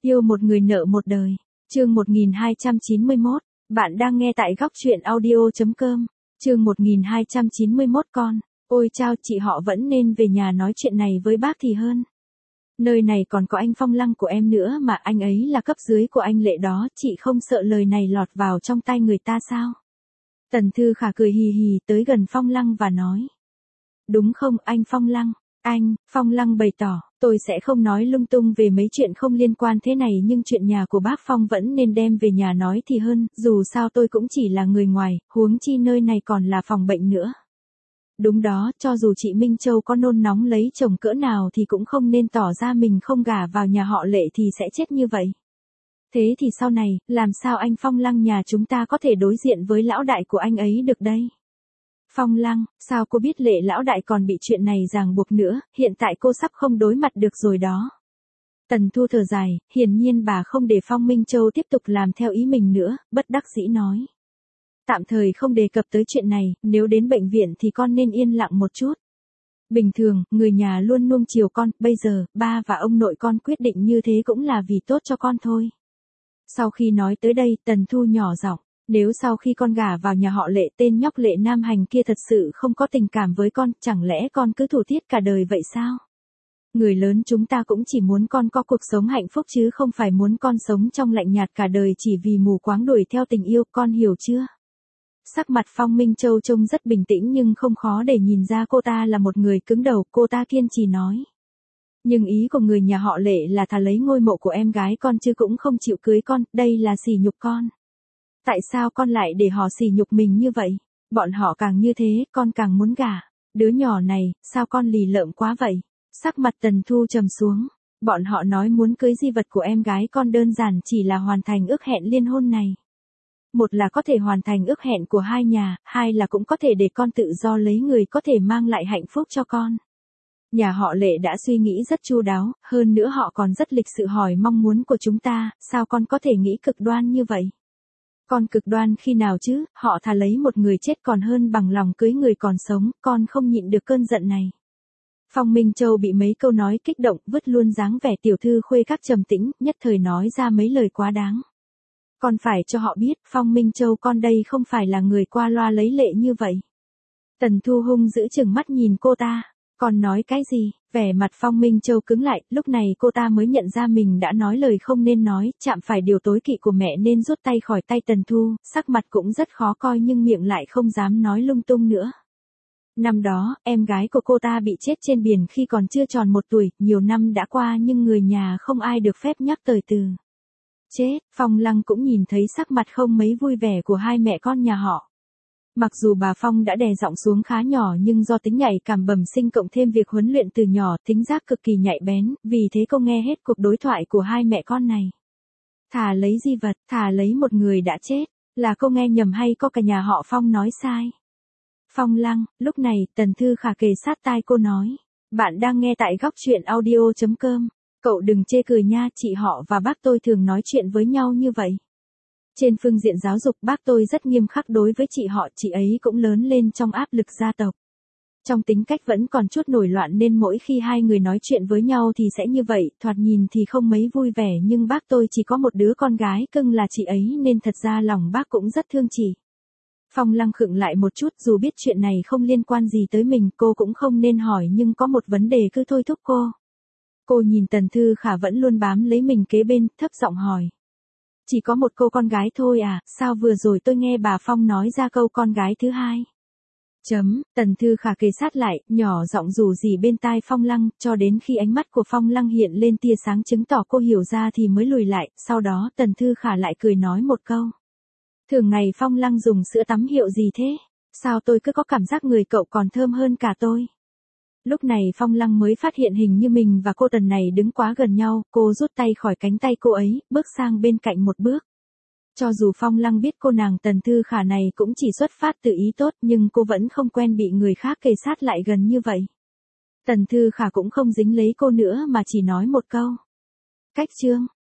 Yêu một người nợ một đời. Chương 1291. Bạn đang nghe tại góc truyện audio.com. Chương 1291 con. Ôi chao, chị họ vẫn nên về nhà nói chuyện này với bác thì hơn. Nơi này còn có anh Phong Lăng của em nữa mà, anh ấy là cấp dưới của anh Lệ đó, chị không sợ lời này lọt vào trong tai người ta sao? Tần Thư Khả cười hì hì tới gần Phong Lăng và nói. Đúng không anh Phong Lăng? Anh, Phong Lăng bày tỏ, tôi sẽ không nói lung tung về mấy chuyện không liên quan thế này, nhưng chuyện nhà của bác Phong vẫn nên đem về nhà nói thì hơn, dù sao tôi cũng chỉ là người ngoài, huống chi nơi này còn là phòng bệnh nữa. Đúng đó, cho dù chị Minh Châu có nôn nóng lấy chồng cỡ nào thì cũng không nên tỏ ra mình không gả vào nhà họ Lệ thì sẽ chết như vậy. Thế thì sau này, làm sao anh Phong Lăng nhà chúng ta có thể đối diện với lão đại của anh ấy được đây? Phong Lăng, sao cô biết Lệ lão đại còn bị chuyện này ràng buộc nữa, hiện tại cô sắp không đối mặt được rồi đó. Tần Thu thở dài, hiển nhiên bà không để Phong Minh Châu tiếp tục làm theo ý mình nữa, bất đắc dĩ nói. Tạm thời không đề cập tới chuyện này, nếu đến bệnh viện thì con nên yên lặng một chút. Bình thường, người nhà luôn nuông chiều con, bây giờ, ba và ông nội con quyết định như thế cũng là vì tốt cho con thôi. Sau khi nói tới đây, Tần Thu nhỏ giọng, nếu sau khi con gả vào nhà họ Lệ tên nhóc Lệ Nam Hành kia thật sự không có tình cảm với con, chẳng lẽ con cứ thủ tiết cả đời vậy sao? Người lớn chúng ta cũng chỉ muốn con có cuộc sống hạnh phúc chứ không phải muốn con sống trong lạnh nhạt cả đời chỉ vì mù quáng đuổi theo tình yêu, con hiểu chưa? Sắc mặt Phong Minh Châu trông rất bình tĩnh nhưng không khó để nhìn ra cô ta là một người cứng đầu, cô ta kiên trì nói. Nhưng ý của người nhà họ Lệ là thà lấy ngôi mộ của em gái con chứ cũng không chịu cưới con, đây là sỉ nhục con. Tại sao con lại để họ sỉ nhục mình như vậy? Bọn họ càng như thế, con càng muốn gả. Đứa nhỏ này, sao con lì lợm quá vậy? Sắc mặt Tần Thu trầm xuống. Bọn họ nói muốn cưới di vật của em gái con đơn giản chỉ là hoàn thành ước hẹn liên hôn này. Một là có thể hoàn thành ước hẹn của hai nhà, hai là cũng có thể để con tự do lấy người có thể mang lại hạnh phúc cho con. Nhà họ Lệ đã suy nghĩ rất chu đáo, hơn nữa họ còn rất lịch sự hỏi mong muốn của chúng ta, sao con có thể nghĩ cực đoan như vậy? Con cực đoan khi nào chứ, họ thà lấy một người chết còn hơn bằng lòng cưới người còn sống, con không nhịn được cơn giận này. Phong Minh Châu bị mấy câu nói kích động, vứt luôn dáng vẻ tiểu thư khuê các trầm tĩnh, nhất thời nói ra mấy lời quá đáng. Con phải cho họ biết, Phong Minh Châu con đây không phải là người qua loa lấy lệ như vậy. Tần Thu hung giữ chừng mắt nhìn cô ta, con nói cái gì? Vẻ mặt Phong Minh Châu cứng lại, lúc này cô ta mới nhận ra mình đã nói lời không nên nói, chạm phải điều tối kỵ của mẹ nên rút tay khỏi tay Tần Thu, sắc mặt cũng rất khó coi nhưng miệng lại không dám nói lung tung nữa. Năm đó, em gái của cô ta bị chết trên biển khi còn chưa tròn 1 tuổi, nhiều năm đã qua nhưng người nhà không ai được phép nhắc tới từ chết. Phong Lăng cũng nhìn thấy sắc mặt không mấy vui vẻ của hai mẹ con nhà họ. Mặc dù bà Phong đã đè giọng xuống khá nhỏ nhưng do tính nhạy cảm bẩm sinh cộng thêm việc huấn luyện từ nhỏ, thính giác cực kỳ nhạy bén, vì thế cô nghe hết cuộc đối thoại của hai mẹ con này. Thà lấy di vật, thà lấy một người đã chết, là cô nghe nhầm hay có cả nhà họ Phong nói sai? Phong Lăng, lúc này, Tần Thư Khả kề sát tai cô nói. Bạn đang nghe tại góc truyện audio.com. Cậu đừng chê cười nha, chị họ và bác tôi thường nói chuyện với nhau như vậy. Trên phương diện giáo dục bác tôi rất nghiêm khắc đối với chị họ, chị ấy cũng lớn lên trong áp lực gia tộc. Trong tính cách vẫn còn chút nổi loạn nên mỗi khi hai người nói chuyện với nhau thì sẽ như vậy, thoạt nhìn thì không mấy vui vẻ nhưng bác tôi chỉ có một đứa con gái cưng là chị ấy nên thật ra lòng bác cũng rất thương chị. Phong Lăng khựng lại một chút, dù biết chuyện này không liên quan gì tới mình cô cũng không nên hỏi nhưng có một vấn đề cứ thôi thúc cô. Cô nhìn Tần Thư Khả vẫn luôn bám lấy mình kế bên, thấp giọng hỏi. Chỉ có một cô con gái thôi à, sao vừa rồi tôi nghe bà Phong nói ra câu con gái thứ hai? Tần Thư Khả kề sát lại, nhỏ giọng rủ rỉ bên tai Phong Lăng, cho đến khi ánh mắt của Phong Lăng hiện lên tia sáng chứng tỏ cô hiểu ra thì mới lùi lại, sau đó Tần Thư Khả lại cười nói một câu. Thường ngày Phong Lăng dùng sữa tắm hiệu gì thế? Sao tôi cứ có cảm giác người cậu còn thơm hơn cả tôi? Lúc này Phong Lăng mới phát hiện hình như mình và cô Tần này đứng quá gần nhau, cô rút tay khỏi cánh tay cô ấy, bước sang bên cạnh một bước. Cho dù Phong Lăng biết cô nàng Tần Thư Khả này cũng chỉ xuất phát từ ý tốt nhưng cô vẫn không quen bị người khác kề sát lại gần như vậy. Tần Thư Khả cũng không dính lấy cô nữa mà chỉ nói một câu. Cách Trương,